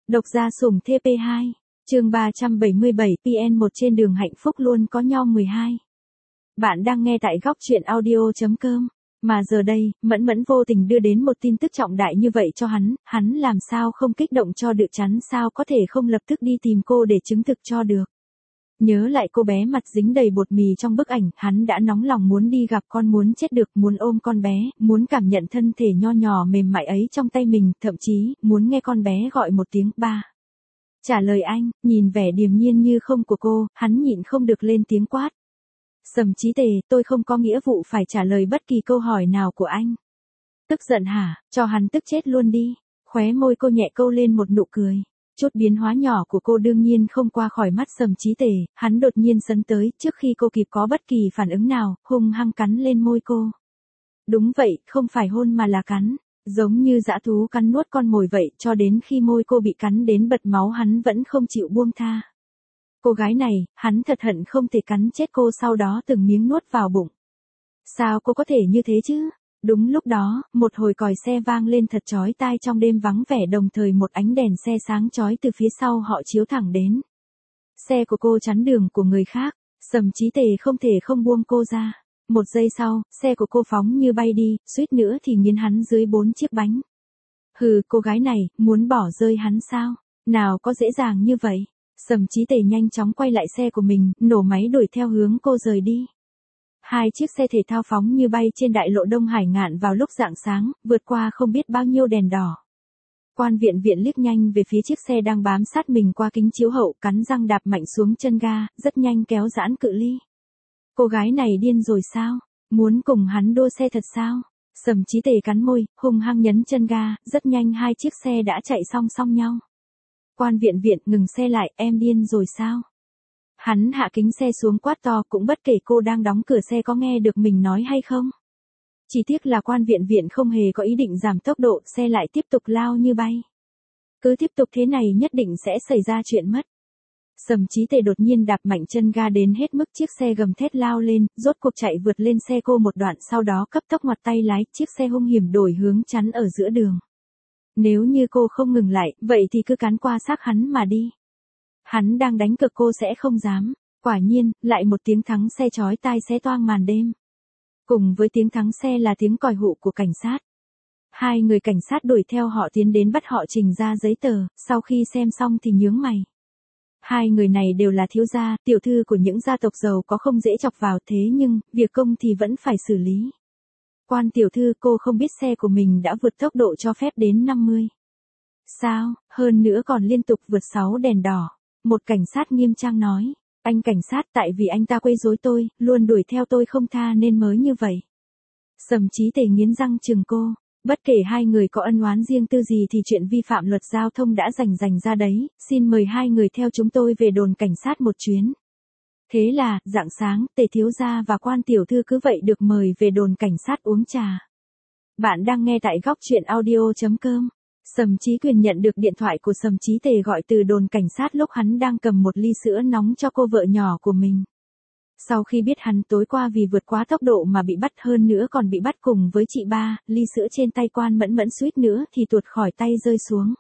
Độc gia sủng TP2, chương 377 PN1 trên đường hạnh phúc luôn có nhau 12. Bạn đang nghe tại góc chuyện audio.com. Mà giờ đây, Mẫn Mẫn vô tình đưa đến một tin tức trọng đại như vậy cho hắn làm sao không kích động cho được, chắn sao có thể không lập tức đi tìm cô để chứng thực cho được. Nhớ lại cô bé mặt dính đầy bột mì trong bức ảnh, hắn đã nóng lòng muốn đi gặp con, muốn chết được, muốn ôm con bé, muốn cảm nhận thân thể nho nhỏ mềm mại ấy trong tay mình, thậm chí, muốn nghe con bé gọi một tiếng ba. Trả lời anh, nhìn vẻ điềm nhiên như không của cô, hắn nhịn không được lên tiếng quát. Sầm Chí Tề, tôi không có nghĩa vụ phải trả lời bất kỳ câu hỏi nào của anh. Tức giận hả, cho hắn tức chết luôn đi. Khóe môi cô nhẹ câu lên một nụ cười. Chút biến hóa nhỏ của cô đương nhiên không qua khỏi mắt Sầm Chí Tề, hắn đột nhiên sấn tới, trước khi cô kịp có bất kỳ phản ứng nào, hung hăng cắn lên môi cô. Đúng vậy, không phải hôn mà là cắn, giống như dã thú cắn nuốt con mồi vậy, cho đến khi môi cô bị cắn đến bật máu hắn vẫn không chịu buông tha. Cô gái này, hắn thật hận không thể cắn chết cô sau đó từng miếng nuốt vào bụng. Sao cô có thể như thế chứ? Đúng lúc đó, một hồi còi xe vang lên thật chói tai trong đêm vắng vẻ, đồng thời một ánh đèn xe sáng chói từ phía sau họ chiếu thẳng đến. Xe của cô chắn đường của người khác, Sầm Chí Tề không thể không buông cô ra. Một giây sau, xe của cô phóng như bay đi, suýt nữa thì nghiến hắn dưới 4 chiếc bánh. Hừ, cô gái này, muốn bỏ rơi hắn sao? Nào có dễ dàng như vậy. Sầm Chí Tề nhanh chóng quay lại xe của mình, nổ máy đuổi theo hướng cô rời đi. Hai chiếc xe thể thao phóng như bay trên đại lộ Đông Hải Ngạn vào lúc rạng sáng, vượt qua không biết bao nhiêu đèn đỏ. Quan Viện Viện liếc nhanh về phía chiếc xe đang bám sát mình qua kính chiếu hậu, cắn răng đạp mạnh xuống chân ga, rất nhanh kéo giãn cự ly. Cô gái này điên rồi sao? Muốn cùng hắn đua xe thật sao? Sầm Chí Tề cắn môi, hung hăng nhấn chân ga, rất nhanh hai chiếc xe đã chạy song song nhau. Quan Viện Viện, ngừng xe lại, em điên rồi sao? Hắn hạ kính xe xuống quát to, cũng bất kể cô đang đóng cửa xe có nghe được mình nói hay không. Chỉ tiếc là Quan Viện Viện không hề có ý định giảm tốc độ, xe lại tiếp tục lao như bay. Cứ tiếp tục thế này nhất định sẽ xảy ra chuyện mất. Sầm Chí Tề đột nhiên đạp mạnh chân ga đến hết mức, chiếc xe gầm thét lao lên, rốt cuộc chạy vượt lên xe cô một đoạn, sau đó cấp tốc ngoặt tay lái, chiếc xe hung hiểm đổi hướng chắn ở giữa đường. Nếu như cô không ngừng lại, vậy thì cứ cán qua xác hắn mà đi. Hắn đang đánh cược cô sẽ không dám. Quả nhiên, lại một tiếng thắng xe chói tai xé toang màn đêm. Cùng với tiếng thắng xe là tiếng còi hụ của cảnh sát. Hai người cảnh sát đuổi theo họ tiến đến bắt họ trình ra giấy tờ, sau khi xem xong thì nhướng mày. Hai người này đều là thiếu gia, tiểu thư của những gia tộc giàu có không dễ chọc vào, thế nhưng, việc công thì vẫn phải xử lý. Quan tiểu thư, cô không biết xe của mình đã vượt tốc độ cho phép đến 50. Sao, hơn nữa còn liên tục vượt 6 đèn đỏ. Một cảnh sát nghiêm trang nói. Anh cảnh sát, tại vì anh ta quấy rối tôi, luôn đuổi theo tôi không tha nên mới như vậy. Sầm Chí Tề nghiến răng chừng cô. Bất kể hai người có ân oán riêng tư gì thì chuyện vi phạm luật giao thông đã rành ra đấy, xin mời hai người theo chúng tôi về đồn cảnh sát một chuyến. Thế là, rạng sáng, Tề thiếu gia và Quan tiểu thư cứ vậy được mời về đồn cảnh sát uống trà. Bạn đang nghe tại góc chuyện audio.com. Sầm Chí Quyền nhận được điện thoại của Sầm Chí Tề gọi từ đồn cảnh sát lúc hắn đang cầm một ly sữa nóng cho cô vợ nhỏ của mình. Sau khi biết hắn tối qua vì vượt quá tốc độ mà bị bắt, hơn nữa còn bị bắt cùng với chị ba, ly sữa trên tay Quan Mẫn Mẫn suýt nữa thì tuột khỏi tay rơi xuống.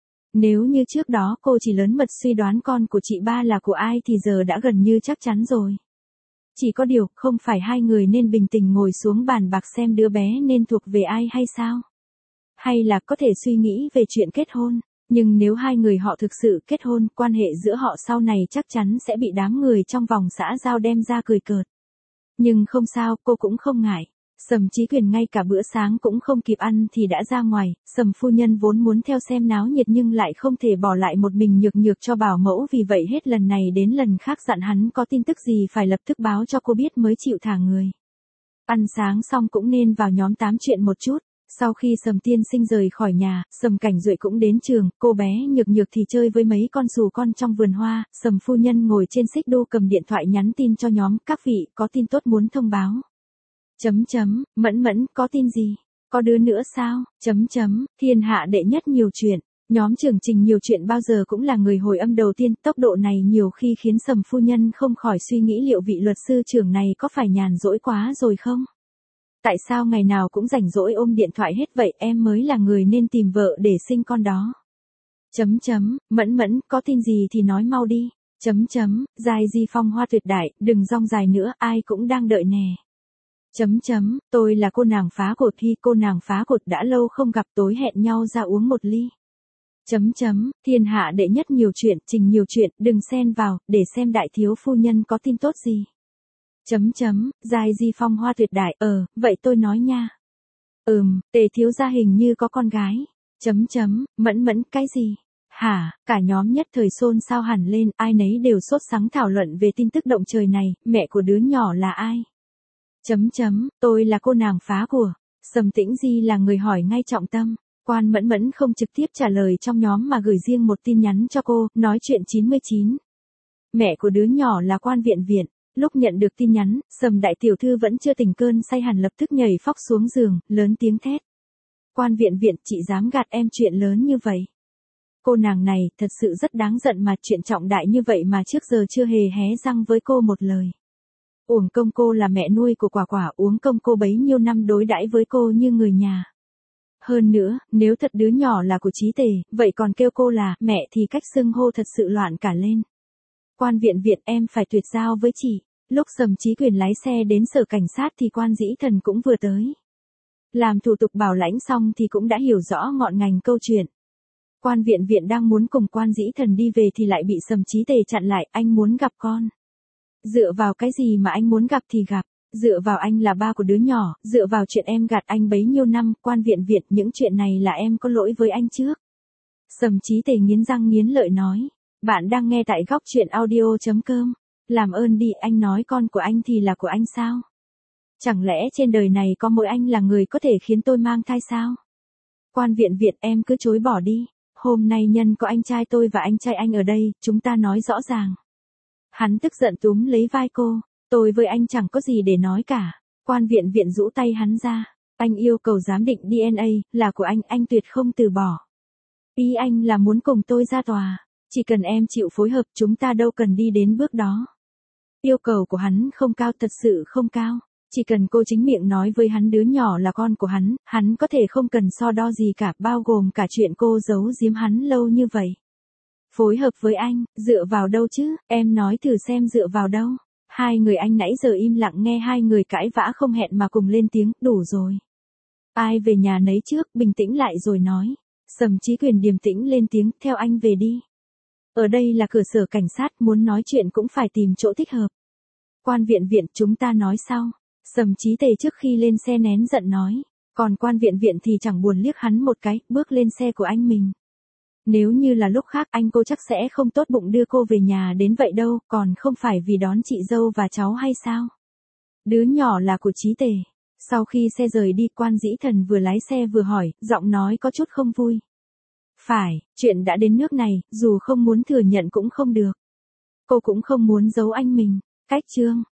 Nếu như trước đó cô chỉ lớn mật suy đoán con của chị ba là của ai thì giờ đã gần như chắc chắn rồi. Chỉ có điều, không phải hai người nên bình tĩnh ngồi xuống bàn bạc xem đứa bé nên thuộc về ai hay sao? Hay là có thể suy nghĩ về chuyện kết hôn, nhưng nếu hai người họ thực sự kết hôn, quan hệ giữa họ sau này chắc chắn sẽ bị đám người trong vòng xã giao đem ra cười cợt. Nhưng không sao, cô cũng không ngại. Sầm Chí Quyền ngay cả bữa sáng cũng không kịp ăn thì đã ra ngoài, Sầm phu nhân vốn muốn theo xem náo nhiệt nhưng lại không thể bỏ lại một mình nhược cho bảo mẫu, vì vậy hết lần này đến lần khác dặn hắn có tin tức gì phải lập tức báo cho cô biết mới chịu thả người. Ăn sáng xong cũng nên vào nhóm tám chuyện một chút. Sau khi Sầm tiên sinh rời khỏi nhà, Sầm Cảnh Duệ cũng đến trường, cô bé nhược thì chơi với mấy con sù con trong vườn hoa, Sầm phu nhân ngồi trên xích đu cầm điện thoại nhắn tin cho nhóm, các vị, có tin tốt muốn thông báo. Mẫn Mẫn, có tin gì? Có đứa nữa sao? Thiên hạ đệ nhất nhiều chuyện. Nhóm trưởng Trình nhiều chuyện bao giờ cũng là người hồi âm đầu tiên, tốc độ này nhiều khi khiến Sầm phu nhân không khỏi suy nghĩ liệu vị luật sư trưởng này có phải nhàn rỗi quá rồi không? Tại sao ngày nào cũng rảnh rỗi ôm điện thoại hết vậy, em mới là người nên tìm vợ để sinh con đó. Mẫn mẫn, có tin gì thì nói mau đi. Giai Di phong hoa tuyệt đại, đừng rong dài nữa, ai cũng đang đợi nè. Tôi là cô nàng phá cột Hy, cô nàng phá cột đã lâu không gặp, tối hẹn nhau ra uống một ly. Thiên hạ đệ nhất nhiều chuyện, trình nhiều chuyện, đừng xen vào, để xem đại thiếu phu nhân có tin tốt gì. Giai Di phong hoa tuyệt đại, vậy tôi nói nha. Tề thiếu gia hình như có con gái. Mẫn mẫn, cái gì? Hả, cả nhóm nhất thời xôn xao hẳn lên, ai nấy đều sốt sắng thảo luận về tin tức động trời này, mẹ của đứa nhỏ là ai? Tôi là cô nàng phá của. Sầm Tĩnh Di là người hỏi ngay trọng tâm. Quan Mẫn Mẫn không trực tiếp trả lời trong nhóm mà gửi riêng một tin nhắn cho cô, nói chuyện 99. Mẹ của đứa nhỏ là Quan Viện Viện. Lúc nhận được tin nhắn, Sầm đại tiểu thư vẫn chưa tỉnh cơn say hẳn lập tức nhảy phóc xuống giường, lớn tiếng thét. Quan Viện Viện, chị dám gạt em chuyện lớn như vậy? Cô nàng này, thật sự rất đáng giận mà, chuyện trọng đại như vậy mà trước giờ chưa hề hé răng với cô một lời. Uổng công cô là mẹ nuôi của Quả Quả, uống công cô bấy nhiêu năm đối đãi với cô như người nhà. Hơn nữa, nếu thật đứa nhỏ là của Chí Tề, vậy còn kêu cô là mẹ thì cách xưng hô thật sự loạn cả lên. Quan Viện Viện, em phải tuyệt giao với chị. Lúc Sầm Chí Quyền lái xe đến sở cảnh sát thì Quan Dĩ Thần cũng vừa tới. Làm thủ tục bảo lãnh xong thì cũng đã hiểu rõ ngọn ngành câu chuyện. Quan Viện Viện đang muốn cùng Quan Dĩ Thần đi về thì lại bị Sầm Chí Tề chặn lại, anh muốn gặp con. Dựa vào cái gì mà anh muốn gặp thì gặp, dựa vào anh là ba của đứa nhỏ, dựa vào chuyện em gạt anh bấy nhiêu năm, Quan Viện Viện, những chuyện này là em có lỗi với anh trước. Sầm Chí Tề nghiến răng nghiến lợi nói, bạn đang nghe tại góc truyện audio.com, làm ơn đi, anh nói con của anh thì là của anh sao? Chẳng lẽ trên đời này có mỗi anh là người có thể khiến tôi mang thai sao? Quan Viện Viện, em cứ chối bỏ đi, hôm nay nhân có anh trai tôi và anh trai anh ở đây, chúng ta nói rõ ràng. Hắn tức giận túm lấy vai cô, tôi với anh chẳng có gì để nói cả. Quan Viện Viện rũ tay hắn ra, anh yêu cầu giám định DNA, là của anh tuyệt không từ bỏ. Ý anh là muốn cùng tôi ra tòa, chỉ cần em chịu phối hợp chúng ta đâu cần đi đến bước đó. Yêu cầu của hắn không cao, thật sự không cao, chỉ cần cô chính miệng nói với hắn đứa nhỏ là con của hắn có thể không cần so đo gì cả, bao gồm cả chuyện cô giấu giếm hắn lâu như vậy. Phối hợp với anh, dựa vào đâu chứ, em nói thử xem dựa vào đâu. Hai người anh nãy giờ im lặng nghe hai người cãi vã không hẹn mà cùng lên tiếng, đủ rồi. Ai về nhà nấy trước, bình tĩnh lại rồi nói. Sầm Chí Quyền điềm tĩnh lên tiếng, theo anh về đi. Ở đây là cửa sở cảnh sát, muốn nói chuyện cũng phải tìm chỗ thích hợp. Quan Viện Viện, chúng ta nói sau. Sầm Chí Tề trước khi lên xe nén giận nói. Còn Quan Viện Viện thì chẳng buồn liếc hắn một cái, bước lên xe của anh mình. Nếu như là lúc khác anh cô chắc sẽ không tốt bụng đưa cô về nhà đến vậy đâu, còn không phải vì đón chị dâu và cháu hay sao? Đứa nhỏ là của Chí Tề. Sau khi xe rời đi, Quan Dĩ Thần vừa lái xe vừa hỏi, giọng nói có chút không vui. Phải, chuyện đã đến nước này, dù không muốn thừa nhận cũng không được. Cô cũng không muốn giấu anh mình. Cách chương